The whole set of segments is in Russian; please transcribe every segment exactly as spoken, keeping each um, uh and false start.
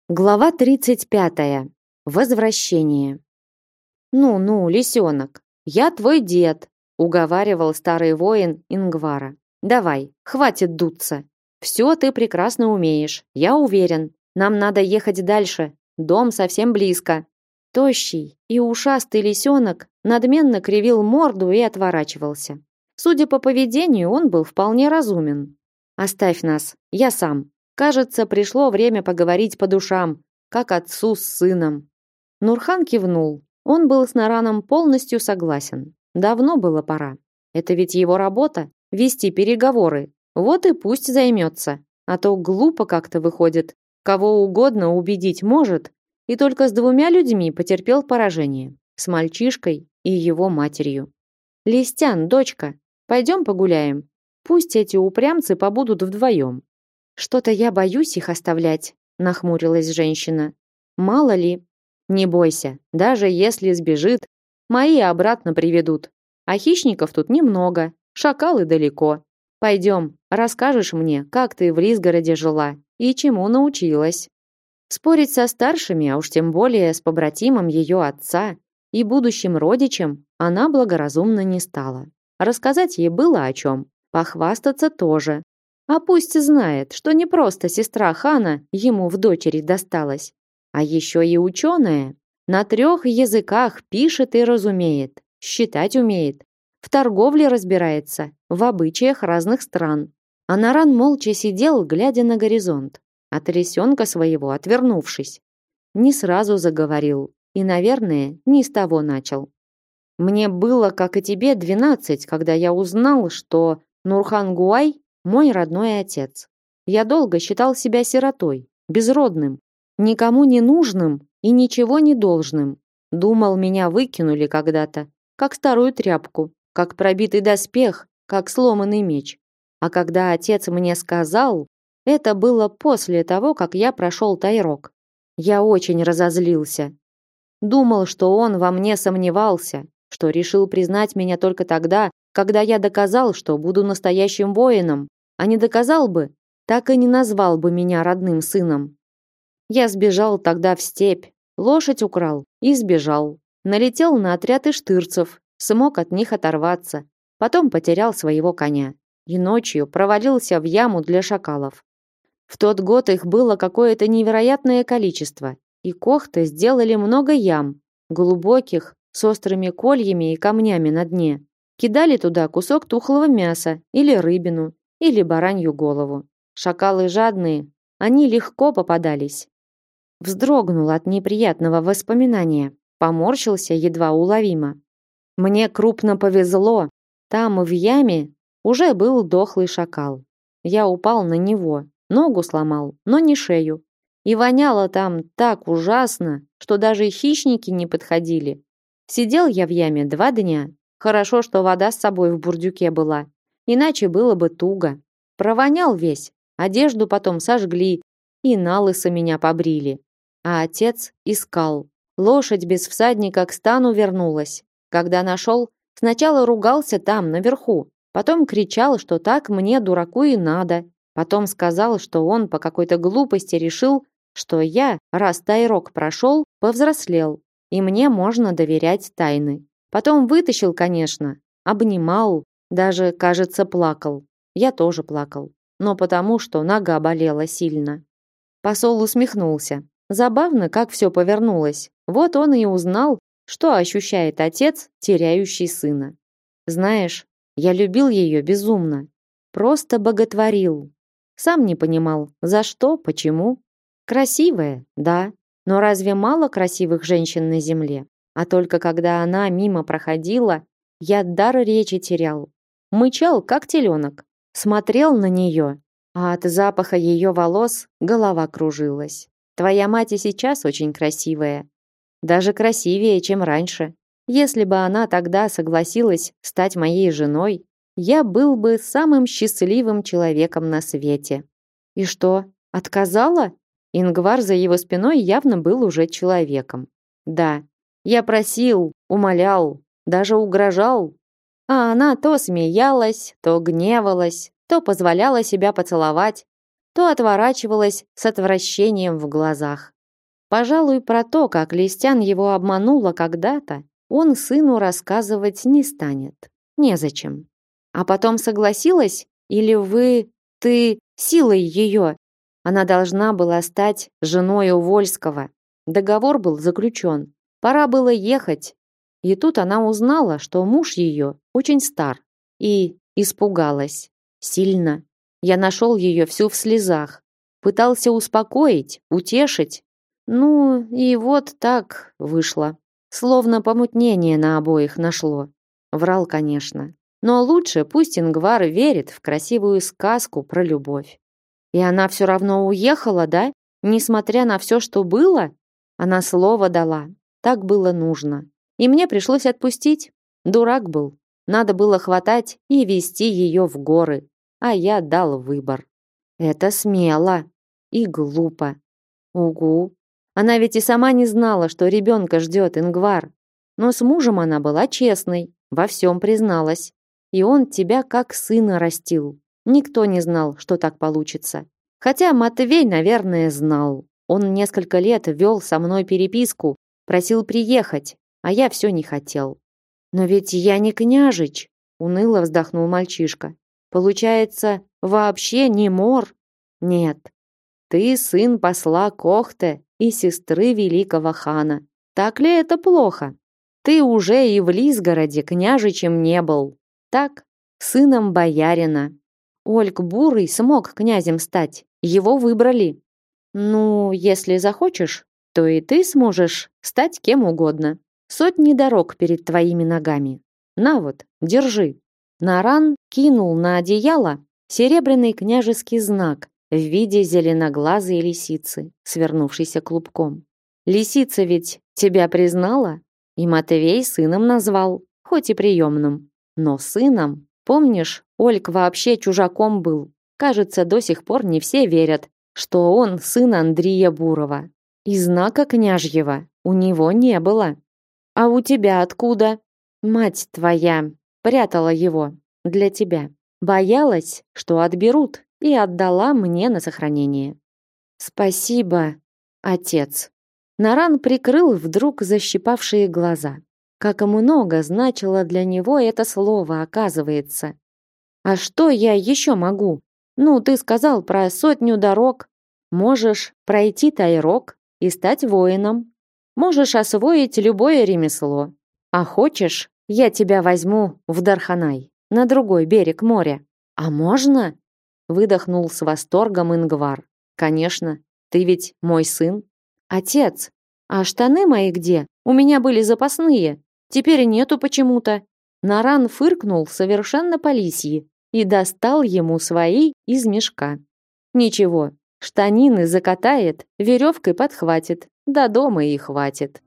Глава тридцать пятая. Возвращение. «Ну-ну, лисенок, я твой дед», уговаривал старый воин Ингвара. «Давай, хватит дуться. Все ты прекрасно умеешь, я уверен. Нам надо ехать дальше, дом совсем близко». Тощий и ушастый лисенок надменно кривил морду и отворачивался. Судя по поведению, он был вполне разумен. «Оставь нас, я сам. Кажется, пришло время поговорить по душам, как отцу с сыном». Нурхан кивнул. Он был с Нараном полностью согласен. Давно было пора. Это ведь его работа — вести переговоры. Вот и пусть займется. А то глупо как-то выходит. Кого угодно убедить может, и только с двумя людьми потерпел поражение. С мальчишкой и его матерью. «Листян, дочка, пойдем погуляем. Пусть эти упрямцы побудут вдвоем». «Что-то я боюсь их оставлять», — нахмурилась женщина. «Мало ли». «Не бойся, даже если сбежит, мои обратно приведут. А хищников тут немного, шакалы далеко. Пойдем, расскажешь мне, как ты в Лисгороде жила и чему научилась». Спорить со старшими, а уж тем более с побратимом ее отца и будущим родичем, она благоразумно не стала. Рассказать ей было о чем, похвастаться тоже. А пусть знает, что не просто сестра хана ему в дочери досталась, а еще и ученая. На трех языках пишет и разумеет, считать умеет, в торговле разбирается, в обычаях разных стран. А Наран молча сидел, глядя на горизонт, от лисенка своего отвернувшись. Не сразу заговорил и, наверное, не с того начал. «Мне было, как и тебе, двенадцать, когда я узнал, что Нурхан Гуай мой родной отец. Я долго считал себя сиротой, безродным, никому не нужным и ничего не должным. Думал, меня выкинули когда-то, как старую тряпку, как пробитый доспех, как сломанный меч. А когда отец мне сказал, это было после того, как я прошел Тайрок. Я очень разозлился. Думал, что он во мне сомневался, что решил признать меня только тогда, когда я доказал, что буду настоящим воином, а не доказал бы, так и не назвал бы меня родным сыном. Я сбежал тогда в степь, лошадь украл и сбежал. Налетел на отряд иштырцев, смог от них оторваться, потом потерял своего коня и ночью провалился в яму для шакалов. В тот год их было какое-то невероятное количество, и кохты сделали много ям, глубоких, с острыми кольями и камнями на дне. Кидали туда кусок тухлого мяса или рыбину, или баранью голову. Шакалы жадные, они легко попадались. Вздрогнул от неприятного воспоминания, поморщился едва уловимо. Мне крупно повезло. Там в яме уже был дохлый шакал. Я упал на него, ногу сломал, но не шею. И воняло там так ужасно, что даже хищники не подходили. Сидел я в яме два дня. Хорошо, что вода с собой в бурдюке была, иначе было бы туго. Провонял весь, одежду потом сожгли и налысо меня побрили. А отец искал. Лошадь без всадника к стану вернулась. Когда нашел, сначала ругался там, наверху, потом кричал, что так мне, дураку, и надо. Потом сказал, что он по какой-то глупости решил, что я, раз Тайрок прошел, повзрослел, и мне можно доверять тайны. Потом вытащил, конечно, обнимал, даже, кажется, плакал. Я тоже плакал, но потому, что нога болела сильно. Посол усмехнулся. Забавно, как все повернулось. Вот он и узнал, что ощущает отец, теряющий сына. Знаешь, я любил ее безумно. Просто боготворил. Сам не понимал, за что, почему. Красивая, да, но разве мало красивых женщин на земле? А только когда она мимо проходила, я дар речи терял. Мычал, как теленок. Смотрел на нее, а от запаха ее волос голова кружилась. Твоя мать и сейчас очень красивая. Даже красивее, чем раньше. Если бы она тогда согласилась стать моей женой, я был бы самым счастливым человеком на свете. И что, отказала? Ингвар за его спиной явно был уже человеком. Да, я просил, умолял, даже угрожал. А она то смеялась, то гневалась, то позволяла себя поцеловать, то отворачивалась с отвращением в глазах. Пожалуй, про то, как Листян его обманула когда-то, он сыну рассказывать не станет. Незачем. А потом согласилась? Или вы, ты, силой ее? Она должна была стать женой Вольского. Договор был заключен. Пора было ехать. И тут она узнала, что муж ее очень стар. И испугалась. Сильно. Я нашел ее всю в слезах. Пытался успокоить, утешить. Ну, и вот так вышло. Словно помутнение на обоих нашло. Врал, конечно. Но лучше пусть Ингвар верит в красивую сказку про любовь. И она все равно уехала, да? Несмотря на все, что было? Она слово дала. Так было нужно. И мне пришлось отпустить. Дурак был. Надо было хватать и везти ее в горы. А я дал выбор. Это смело. И глупо. Угу. Она ведь и сама не знала, что ребенка ждет Ингвар. Но с мужем она была честной. Во всем призналась. И он тебя как сына растил. Никто не знал, что так получится. Хотя Матвей, наверное, знал. Он несколько лет вел со мной переписку, просил приехать, а я все не хотел. Но ведь я не княжич, уныло вздохнул мальчишка. Получается, вообще не мор? Нет. Ты сын посла Кохте и сестры великого хана. Так ли это плохо? Ты уже и в Лизгороде княжичем не был. Так, сыном боярина. Ольг Бурый смог князем стать. Его выбрали. Ну, если захочешь, то и ты сможешь стать кем угодно. Сотни дорог перед твоими ногами. На вот, держи. Наран кинул на одеяло серебряный княжеский знак в виде зеленоглазой лисицы, свернувшейся клубком. Лисица ведь тебя признала, и Матвей сыном назвал, хоть и приемным, но сыном. Помнишь, Ольг вообще чужаком был. Кажется, до сих пор не все верят, что он сын Андрея Бурова. И знака княжьего у него не было. А у тебя откуда? Мать твоя прятала его для тебя. Боялась, что отберут, и отдала мне на сохранение. Спасибо, отец. Наран прикрыл вдруг защипавшие глаза. Как много значило для него это слово, оказывается. А что я еще могу? Ну, ты сказал про сотню дорог. Можешь пройти Тайрок и стать воином. Можешь освоить любое ремесло. А хочешь, я тебя возьму в Дарханай, на другой берег моря. А можно? Выдохнул с восторгом Ингвар. Конечно, ты ведь мой сын. Отец, а штаны мои где? У меня были запасные. Теперь нету почему-то. Наран фыркнул совершенно по-лисьи и достал ему свои из мешка. Ничего, штанины закатает, веревкой подхватит, до дома и хватит.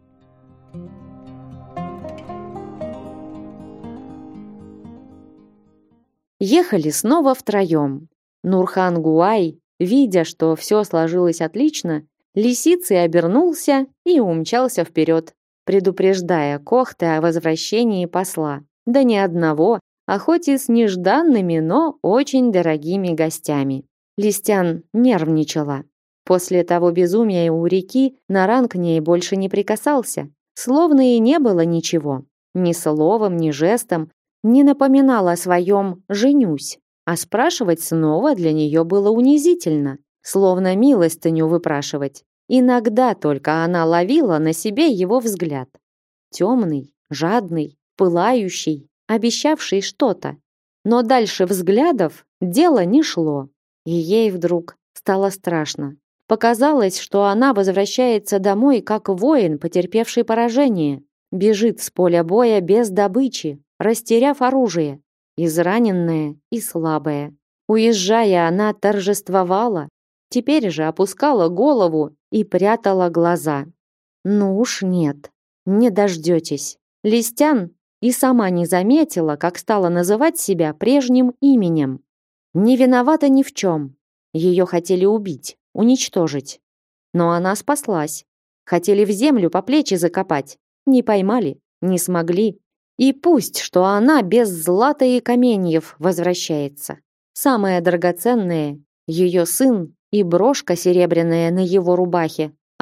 Ехали снова втроем. Нурхан Гуай, видя, что все сложилось отлично, лисицей обернулся и умчался вперед, предупреждая Кохте о возвращении посла. Да не одного, а хоть и с нежданными, но очень дорогими гостями. Листян нервничала. После того безумия у реки Наран к ней больше не прикасался, словно и не было ничего. Ни словом, ни жестом не напоминал о своем «женюсь», а спрашивать снова для нее было унизительно, словно милостыню выпрашивать. Иногда только она ловила на себе его взгляд. Темный, жадный, пылающий, обещавший что-то. Но дальше взглядов дело не шло. И ей вдруг стало страшно. Показалось, что она возвращается домой как воин, потерпевший поражение. Бежит с поля боя без добычи, растеряв оружие. Израненная и слабая. Уезжая, она торжествовала. Теперь же опускала голову и прятала глаза. Ну уж нет, не дождетесь. Листян и сама не заметила, как стала называть себя прежним именем. Не виновата ни в чем. Ее хотели убить, уничтожить. Но она спаслась. Хотели в землю по плечи закопать. Не поймали, не смогли. И пусть, что она без злата и каменьев возвращается. Самое драгоценное — ее сын и брошка серебряная на его рубахе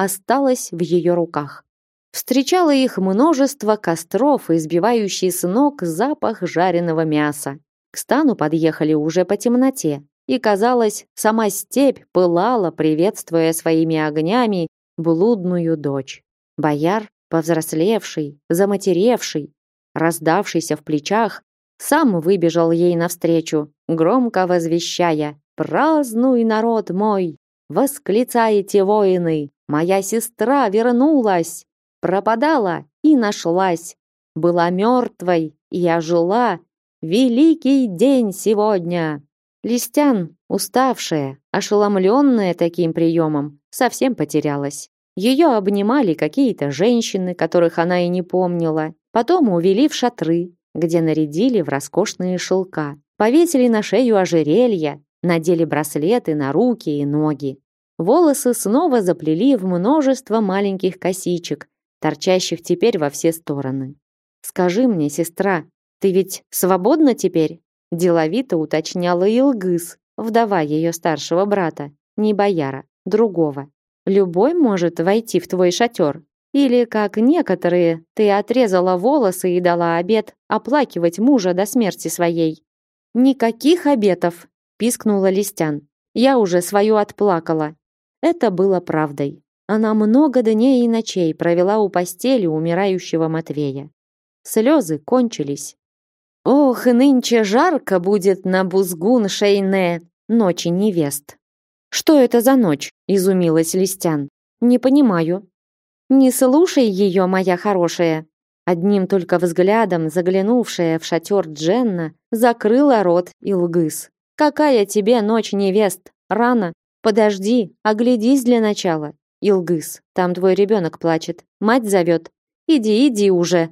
осталось в ее руках. Встречало их множество костров и избивающий с ног запах жареного мяса. К стану подъехали уже по темноте, и, казалось, сама степь пылала, приветствуя своими огнями блудную дочь. Бояр, повзрослевший, заматеревший, раздавшийся в плечах, сам выбежал ей навстречу, громко возвещая: «Празднуй, народ мой! Восклицайте, воины! Моя сестра вернулась! Пропадала и нашлась! Была мертвой и ожила! Великий день сегодня!» Листян, уставшая, ошеломленная таким приемом, совсем потерялась. Ее обнимали какие-то женщины, которых она и не помнила. Потом увели в шатры, где нарядили в роскошные шелка, повесили на шею ожерелья, надели браслеты на руки и ноги. Волосы снова заплели в множество маленьких косичек, торчащих теперь во все стороны. «Скажи мне, сестра, ты ведь свободна теперь?» Деловито уточняла Илгыз, вдова ее старшего брата, не бояра, другого. «Любой может войти в твой шатер? Или, как некоторые, ты отрезала волосы и дала обет оплакивать мужа до смерти своей?» «Никаких обетов!» – пискнула Листян. «Я уже свою отплакала». Это было правдой. Она много дней и ночей провела у постели умирающего Матвея. Слезы кончились. «Ох, нынче жарко будет на Бузгун-Шейне, ночи невест». «Что это за ночь?» – изумилась Листян. «Не понимаю». «Не слушай ее, моя хорошая». Одним только взглядом заглянувшая в шатер Дженна закрыла рот Илгыз. «Какая тебе ночь невест? Рано. Подожди, оглядись для начала. Илгыз, там твой ребенок плачет, мать зовет. Иди, иди уже».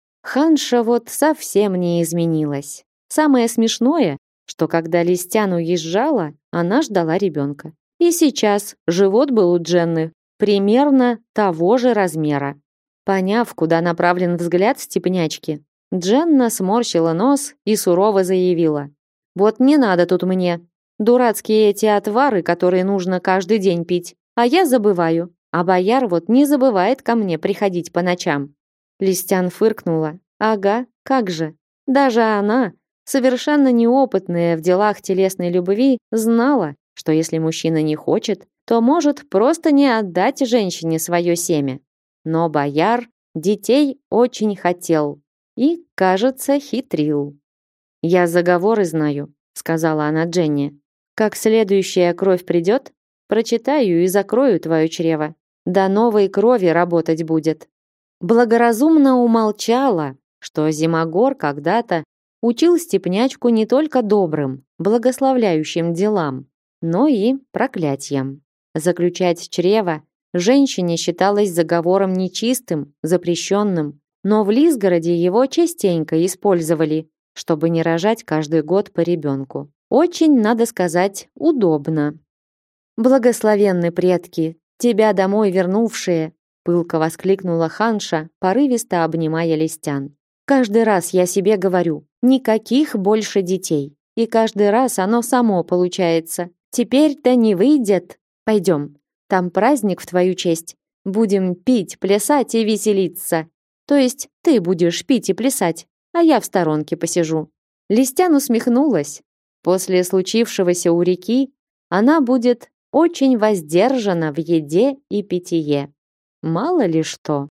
Ханша вот совсем не изменилась. Самое смешное, что когда Листян уезжала, она ждала ребенка. И сейчас живот был у Дженны примерно того же размера. Поняв, куда направлен взгляд степнячки, Дженна сморщила нос и сурово заявила: «Вот не надо тут мне. Дурацкие эти отвары, которые нужно каждый день пить. А я забываю. А бояр вот не забывает ко мне приходить по ночам». Листян фыркнула. Ага, как же. Даже она, совершенно неопытная в делах телесной любви, знала, что если мужчина не хочет, то может просто не отдать женщине свое семя. Но бояр детей очень хотел и, кажется, хитрил. «Я заговоры знаю», — сказала она Дженни. «Как следующая кровь придет, прочитаю и закрою твое чрево. До новой крови работать будет». Благоразумно умолчала, что Зимогор когда-то учил степнячку не только добрым, благословляющим делам, но и проклятиям. Заключать чрево женщине считалось заговором нечистым, запрещенным, но в Лизгороде его частенько использовали, чтобы не рожать каждый год по ребенку. Очень, надо сказать, удобно. «Благословенны предки, тебя домой вернувшие!» пылко воскликнула Ханша, порывисто обнимая Листян. «Каждый раз я себе говорю, никаких больше детей. И каждый раз оно само получается. Теперь-то не выйдет. Пойдем, там праздник в твою честь. Будем пить, плясать и веселиться. То есть ты будешь пить и плясать, а я в сторонке посижу». Листян усмехнулась. После случившегося у реки она будет очень воздержана в еде и питье. Мало ли что.